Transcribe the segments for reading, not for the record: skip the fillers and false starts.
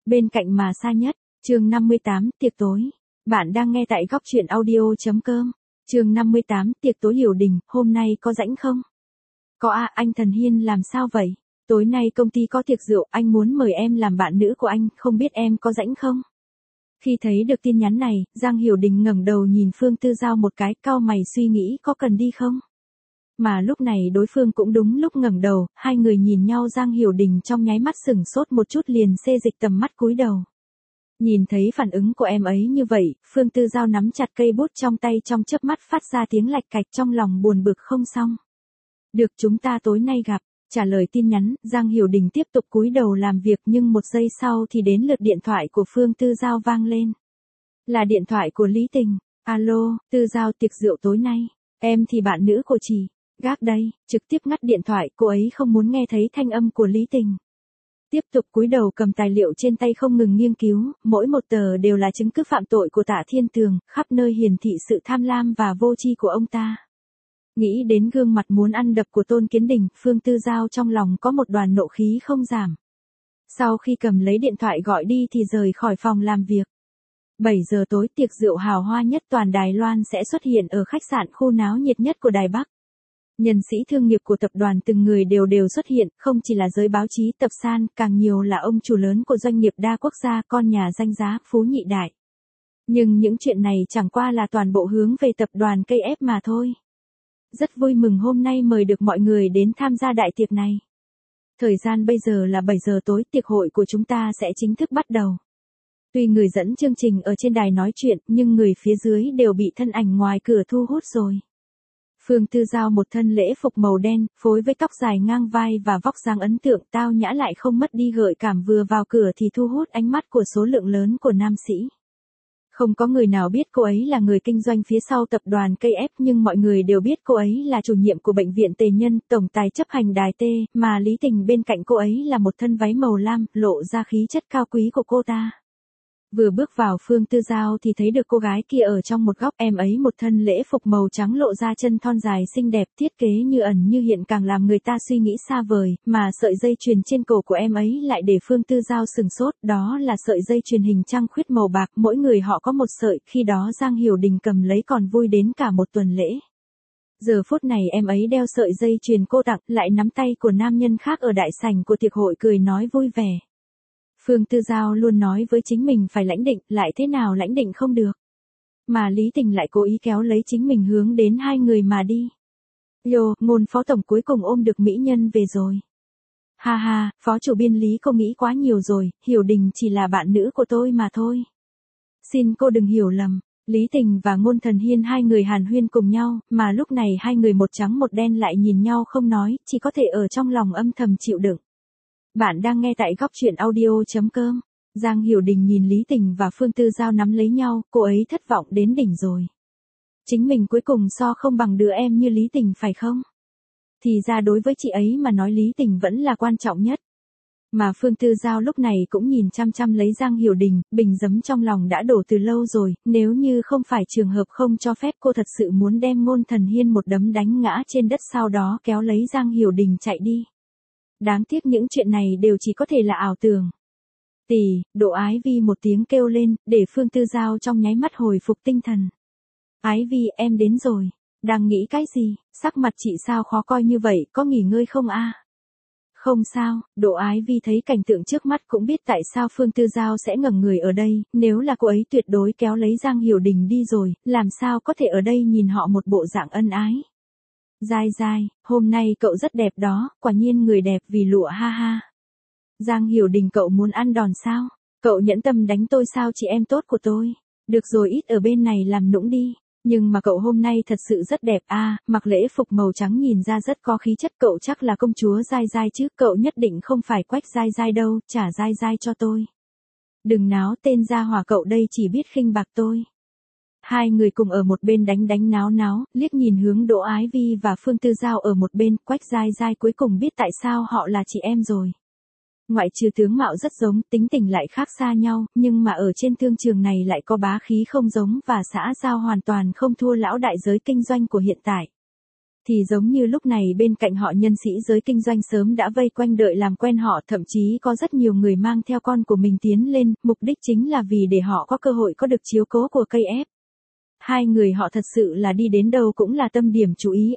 Bên cạnh mà xa nhất, chương 58, tiệc tối. Bạn đang nghe tại góc truyện audio.com. Chương 58, tiệc tối Hiểu Đình, hôm nay có rảnh không? Có à, anh Thần Hiên làm sao vậy? Tối nay công ty có tiệc rượu, anh muốn mời em làm bạn nữ của anh, không biết em có rảnh không? Khi thấy được tin nhắn này, Giang Hiểu Đình ngẩng đầu nhìn Phương Tư Giao một cái, cau mày suy nghĩ có cần đi không? Mà lúc này đối phương cũng đúng lúc ngẩng đầu, hai người nhìn nhau, Giang Hiểu Đình trong nháy mắt sửng sốt một chút liền xê dịch tầm mắt cúi đầu. Nhìn thấy phản ứng của em ấy như vậy, Phương Tư Giao nắm chặt cây bút trong tay, trong chớp mắt phát ra tiếng lạch cạch, trong lòng buồn bực không xong. Được, chúng ta tối nay gặp. Trả lời tin nhắn, Giang Hiểu Đình tiếp tục cúi đầu làm việc, nhưng một giây sau thì đến lượt điện thoại của Phương Tư Giao vang lên. Là điện thoại của Lý Tình. Alo, Tư Giao, tiệc rượu tối nay. Em thì bạn nữ của chị. Gác đây, trực tiếp ngắt điện thoại, cô ấy không muốn nghe thấy thanh âm của Lý Tình. Tiếp tục cúi đầu cầm tài liệu trên tay không ngừng nghiên cứu, mỗi một tờ đều là chứng cứ phạm tội của Tạ Thiên Tường, khắp nơi hiển thị sự tham lam và vô tri của ông ta. Nghĩ đến gương mặt muốn ăn đập của Tôn Kiến Đình, Phương Tư Giao trong lòng có một đoàn nộ khí không giảm. Sau khi cầm lấy điện thoại gọi đi thì rời khỏi phòng làm việc. 7 giờ tối, tiệc rượu hào hoa nhất toàn Đài Loan sẽ xuất hiện ở khách sạn khu náo nhiệt nhất của Đài Bắc. Nhân sĩ thương nghiệp của tập đoàn từng người đều xuất hiện, không chỉ là giới báo chí tập san, càng nhiều là ông chủ lớn của doanh nghiệp đa quốc gia, con nhà danh giá, phú nhị đại. Nhưng những chuyện này chẳng qua là toàn bộ hướng về tập đoàn cây ép mà thôi. Rất vui mừng hôm nay mời được mọi người đến tham gia đại tiệc này. Thời gian bây giờ là 7 giờ tối, tiệc hội của chúng ta sẽ chính thức bắt đầu. Tuy người dẫn chương trình ở trên đài nói chuyện, nhưng người phía dưới đều bị thân ảnh ngoài cửa thu hút rồi. Phương Tư Giao một thân lễ phục màu đen, phối với tóc dài ngang vai và vóc dáng ấn tượng, tao nhã lại không mất đi gợi cảm, vừa vào cửa thì thu hút ánh mắt của số lượng lớn của nam sĩ. Không có người nào biết cô ấy là người kinh doanh phía sau tập đoàn cây ép, nhưng mọi người đều biết cô ấy là chủ nhiệm của bệnh viện Tề Nhân, tổng tài chấp hành Đài T, mà Lý Tình bên cạnh cô ấy là một thân váy màu lam, lộ ra khí chất cao quý của cô ta. Vừa bước vào, Phương Tư Giao thì thấy được cô gái kia ở trong một góc, em ấy một thân lễ phục màu trắng lộ ra chân thon dài xinh đẹp, thiết kế như ẩn như hiện càng làm người ta suy nghĩ xa vời, mà sợi dây chuyền trên cổ của em ấy lại để Phương Tư Giao sừng sốt, đó là sợi dây chuyền hình trăng khuyết màu bạc, mỗi người họ có một sợi, khi đó Giang Hiểu Đình cầm lấy còn vui đến cả một tuần lễ. Giờ phút này em ấy đeo sợi dây chuyền cô tặng, lại nắm tay của nam nhân khác ở đại sảnh của tiệc hội cười nói vui vẻ. Phương Tư Giao luôn nói với chính mình phải lãnh định, lại thế nào lãnh định không được. Mà Lý Tình lại cố ý kéo lấy chính mình hướng đến hai người mà đi. Yo, Ngôn phó tổng cuối cùng ôm được mỹ nhân về rồi. Ha ha, phó chủ biên Lý, cô nghĩ quá nhiều rồi, Hiểu Đình chỉ là bạn nữ của tôi mà thôi. Xin cô đừng hiểu lầm. Lý Tình và Ngôn Thần Hiên hai người hàn huyên cùng nhau, mà lúc này hai người một trắng một đen lại nhìn nhau không nói, chỉ có thể ở trong lòng âm thầm chịu đựng. Bạn đang nghe tại góc truyện audio.com. Giang Hiểu Đình nhìn Lý Tình và Phương Tư Giao nắm lấy nhau, cô ấy thất vọng đến đỉnh rồi. Chính mình cuối cùng so không bằng đứa em như Lý Tình phải không? Thì ra đối với chị ấy mà nói Lý Tình vẫn là quan trọng nhất. Mà Phương Tư Giao lúc này cũng nhìn chăm chăm lấy Giang Hiểu Đình, bình giấm trong lòng đã đổ từ lâu rồi, nếu như không phải trường hợp không cho phép, cô thật sự muốn đem Ngôn Thần Hiên một đấm đánh ngã trên đất, sau đó kéo lấy Giang Hiểu Đình chạy đi. Đáng tiếc những chuyện này đều chỉ có thể là ảo tưởng. Độ Ái Vi một tiếng kêu lên, để Phương Tư Giao trong nháy mắt hồi phục tinh thần. Ái Vi, em đến rồi. Đang nghĩ cái gì, sắc mặt chị sao khó coi như vậy, có nghỉ ngơi không a? Không sao, Độ Ái Vi thấy cảnh tượng trước mắt cũng biết tại sao Phương Tư Giao sẽ ngẩng người ở đây, nếu là cô ấy tuyệt đối kéo lấy Giang Hiểu Đình đi rồi, làm sao có thể ở đây nhìn họ một bộ dạng ân ái. Dai dai, hôm nay cậu rất đẹp đó, quả nhiên người đẹp vì lụa, ha ha. Giang Hiểu Đình, cậu muốn ăn đòn sao? Cậu nhẫn tâm đánh tôi sao, chị em tốt của tôi? Được rồi, ít ở bên này làm nũng đi. Nhưng mà cậu hôm nay thật sự rất đẹp a, mặc lễ phục màu trắng nhìn ra rất có khí chất, cậu chắc là công chúa Dai Dai chứ, cậu nhất định không phải Quách Dai Dai đâu, trả Dai Dai cho tôi. Đừng náo, tên gia hỏa cậu đây chỉ biết khinh bạc tôi. Hai người cùng ở một bên đánh náo, liếc nhìn hướng Đỗ Ái Vi và Phương Tư Giao ở một bên, Quách Dai Dai cuối cùng biết tại sao họ là chị em rồi. Ngoại trừ tướng mạo rất giống, tính tình lại khác xa nhau, nhưng mà ở trên thương trường này lại có bá khí không giống, và xã giao hoàn toàn không thua lão đại giới kinh doanh của hiện tại. thì giống như lúc này bên cạnh họ nhân sĩ giới kinh doanh sớm đã vây quanh đợi làm quen họ, thậm chí có rất nhiều người mang theo con của mình tiến lên, mục đích chính là vì để họ có cơ hội có được chiếu cố của cây ép. Hai người họ thật sự là đi đến đâu cũng là tâm điểm chú ý.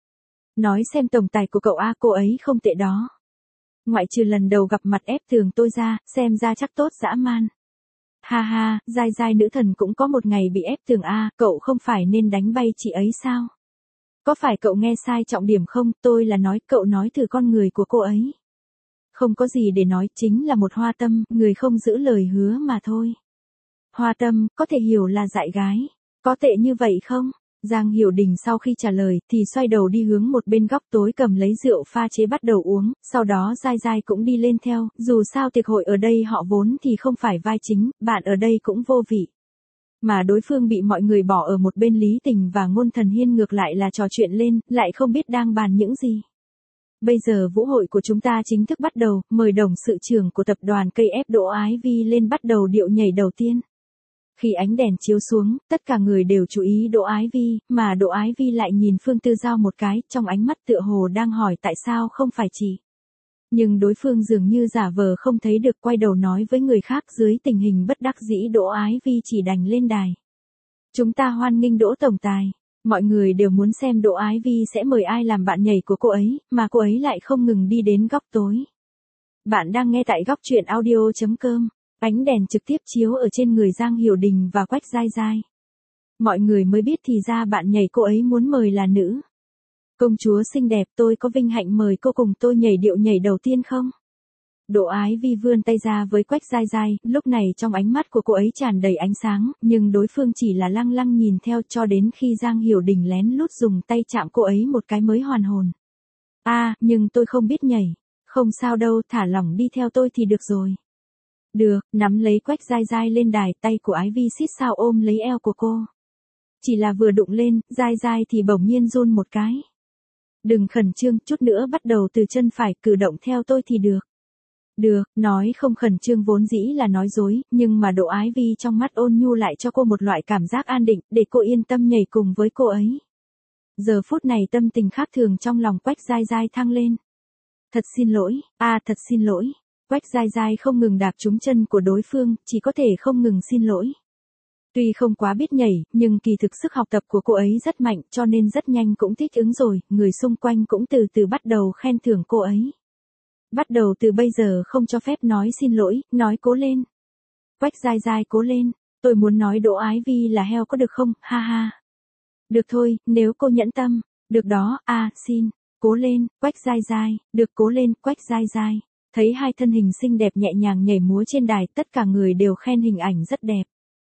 Nói xem tổng tài của cậu A, cô ấy không tệ đó. Ngoại trừ lần đầu gặp mặt ép tường tôi ra, xem ra chắc tốt dã man. Ha ha, dai dai nữ thần cũng có một ngày bị ép tường A, cậu không phải nên đánh bay chị ấy sao? Có phải cậu nghe sai trọng điểm không? Tôi là nói, cậu nói từ con người của cô ấy. Không có gì để nói, chính là một hoa tâm, người không giữ lời hứa mà thôi. Hoa tâm, có thể hiểu là dại gái. Có tệ như vậy không? Giang Hiểu Đình sau khi trả lời thì xoay đầu đi hướng một bên góc tối cầm lấy rượu pha chế bắt đầu uống, sau đó dai dai cũng đi lên theo, dù sao tiệc hội ở đây họ vốn thì không phải vai chính, bạn ở đây cũng vô vị. Mà đối phương bị mọi người bỏ ở một bên, Lý Tình và Ngôn Thần Hiên ngược lại là trò chuyện lên, lại không biết đang bàn những gì. Bây giờ vũ hội của chúng ta chính thức bắt đầu, mời đồng sự trưởng của tập đoàn cây ép Đỗ Ái Vi lên bắt đầu điệu nhảy đầu tiên. Khi ánh đèn chiếu xuống, tất cả người đều chú ý Đỗ Ái Vi, mà Đỗ Ái Vi lại nhìn Phương Tư Giao một cái, trong ánh mắt tựa hồ đang hỏi tại sao không phải chị. Nhưng đối phương dường như giả vờ không thấy được, quay đầu nói với người khác. Dưới tình hình bất đắc dĩ Đỗ Ái Vi chỉ đành lên đài. Chúng ta hoan nghênh Đỗ tổng tài. Mọi người đều muốn xem Đỗ Ái Vi sẽ mời ai làm bạn nhảy của cô ấy, mà cô ấy lại không ngừng đi đến góc tối. Bạn đang nghe tại góc truyện audio.com. Ánh đèn trực tiếp chiếu ở trên người Giang Hiểu Đình và Quách Dai Dai. Mọi người mới biết thì ra bạn nhảy cô ấy muốn mời là nữ công chúa xinh đẹp. Tôi có vinh hạnh mời cô cùng tôi nhảy điệu nhảy đầu tiên không? Đỗ Ái Vi vươn tay ra với Quách Dai Dai, lúc này trong ánh mắt của cô ấy tràn đầy ánh sáng, nhưng đối phương chỉ là lăng lăng nhìn theo cho đến khi Giang Hiểu Đình lén lút dùng tay chạm cô ấy một cái mới hoàn hồn. Nhưng tôi không biết nhảy. Không sao đâu, thả lỏng đi theo tôi thì được rồi. Được, nắm lấy Quách Dai Dai lên đài, tay của Ái Vi xít sao ôm lấy eo của cô. Chỉ là vừa đụng lên, Dai Dai thì bỗng nhiên run một cái. Đừng khẩn trương, chút nữa bắt đầu từ chân phải, cử động theo tôi thì được. Được, nói không khẩn trương vốn dĩ là nói dối, nhưng mà Đỗ Ái Vi trong mắt ôn nhu lại cho cô một loại cảm giác an định, để cô yên tâm nhảy cùng với cô ấy. Giờ phút này tâm tình khác thường trong lòng Quách Dai Dai thăng lên. Thật xin lỗi, thật xin lỗi. Quách Dai Dai không ngừng đạp trúng chân của đối phương, chỉ có thể không ngừng xin lỗi. Tuy không quá biết nhảy, nhưng kỳ thực sức học tập của cô ấy rất mạnh, cho nên rất nhanh cũng thích ứng rồi, người xung quanh cũng từ từ bắt đầu khen thưởng cô ấy. Bắt đầu từ bây giờ không cho phép nói xin lỗi, nói cố lên. Quách Dai Dai cố lên, tôi muốn nói Đỗ Ái Vi là heo có được không, ha ha. Được thôi, nếu cô nhẫn tâm, được đó, xin, cố lên, Quách Dai Dai, được cố lên, Quách Dai Dai. Thấy hai thân hình xinh đẹp nhẹ nhàng nhảy múa trên đài, tất cả người đều khen hình ảnh rất đẹp.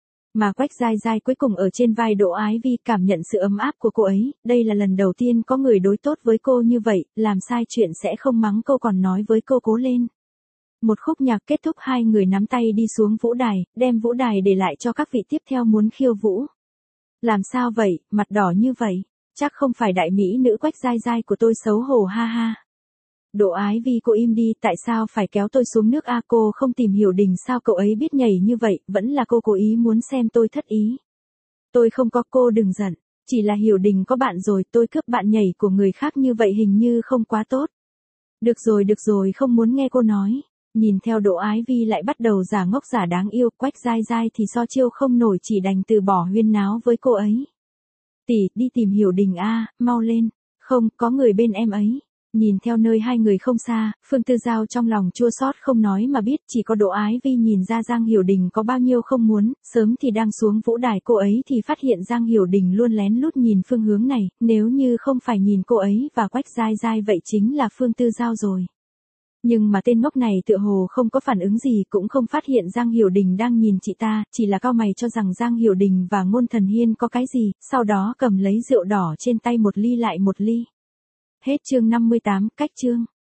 Mà Quách Dai Dai cuối cùng ở trên vai Đỗ Ái Vi cảm nhận sự ấm áp của cô ấy, đây là lần đầu tiên có người đối tốt với cô như vậy, làm sai chuyện sẽ không mắng cô còn nói với cô cố lên. Một khúc nhạc kết thúc, hai người nắm tay đi xuống vũ đài, đem vũ đài để lại cho các vị tiếp theo muốn khiêu vũ. Làm sao vậy, mặt đỏ như vậy, chắc không phải đại mỹ nữ Quách Dai Dai của tôi xấu hổ ha ha. Đỗ Ái Vi cô im đi, tại sao phải kéo tôi xuống nước cô không tìm Hiểu Đình sao cậu ấy biết nhảy như vậy, vẫn là cô cố ý muốn xem tôi thất ý. Tôi không có, cô đừng giận, chỉ là Hiểu Đình có bạn rồi, tôi cướp bạn nhảy của người khác như vậy hình như không quá tốt. Được rồi, không muốn nghe cô nói. Nhìn theo Đỗ Ái Vi lại bắt đầu giả ngốc giả đáng yêu, Quách Dai Dai thì so chiêu không nổi chỉ đành từ bỏ huyên náo với cô ấy. Tỷ, đi tìm Hiểu Đình mau lên, không, có người bên em ấy. Nhìn theo nơi hai người không xa, Phương Tư Giao trong lòng chua xót không nói mà biết, chỉ có Đỗ Ái Vi nhìn ra Giang Hiểu Đình có bao nhiêu không muốn, sớm thì đang xuống vũ đài cô ấy thì phát hiện Giang Hiểu Đình luôn lén lút nhìn phương hướng này, nếu như không phải nhìn cô ấy và Quách Dai Dai vậy chính là Phương Tư Giao rồi. Nhưng mà tên ngốc này tựa hồ không có phản ứng gì, cũng không phát hiện Giang Hiểu Đình đang nhìn chị ta, chỉ là cau mày cho rằng Giang Hiểu Đình và Ngôn Thần Hiên có cái gì, sau đó cầm lấy rượu đỏ trên tay một ly lại một ly. Hết chương 58, cách chương.